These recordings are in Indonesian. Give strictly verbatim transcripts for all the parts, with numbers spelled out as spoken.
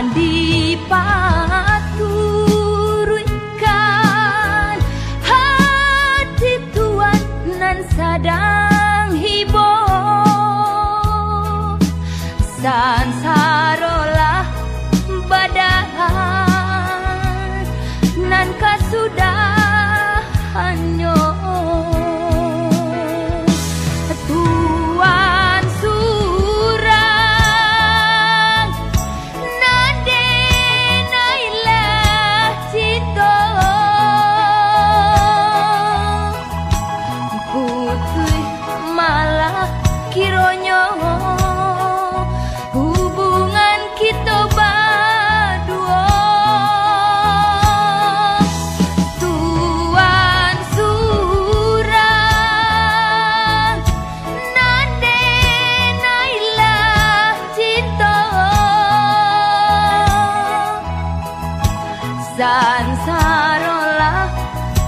Jandi paturkan hati tuan nan sadang hibo sansarolah badan nan kasudahanyo tuan surang nade nailah cito putri malah kironyo hubungan kita berdua tuan surang nade nailah cinta sansarolah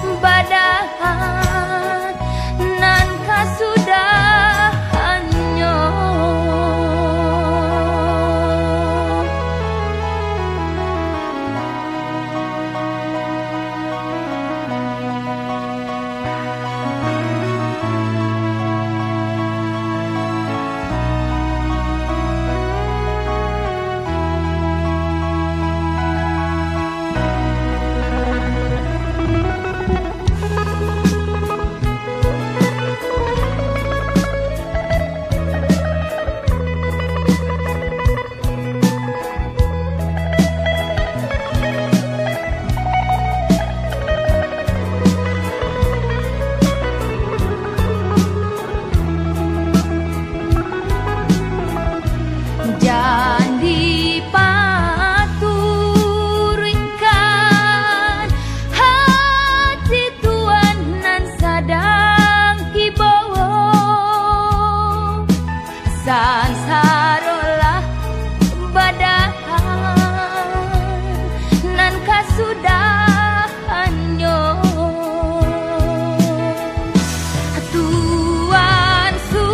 badan nan kasudahanyo Jandi paturkan hati tuan nan sadang hibawa sansarolah badan nan kasudahanyo tuan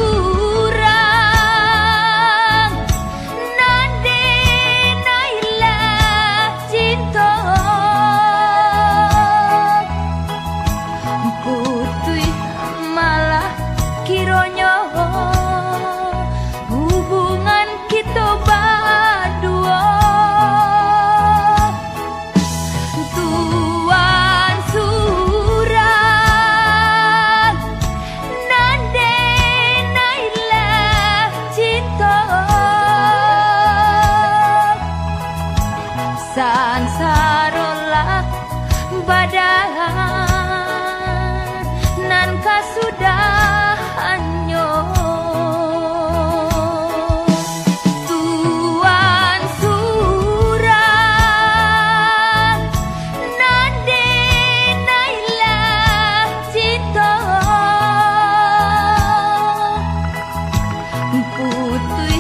surang nade nailah cinta putri malah kironyo hubungan kita berdua tuan surang nade nailah cinta sansarolah badan nan kasudahanyo tuan surang nade nailah cinta putri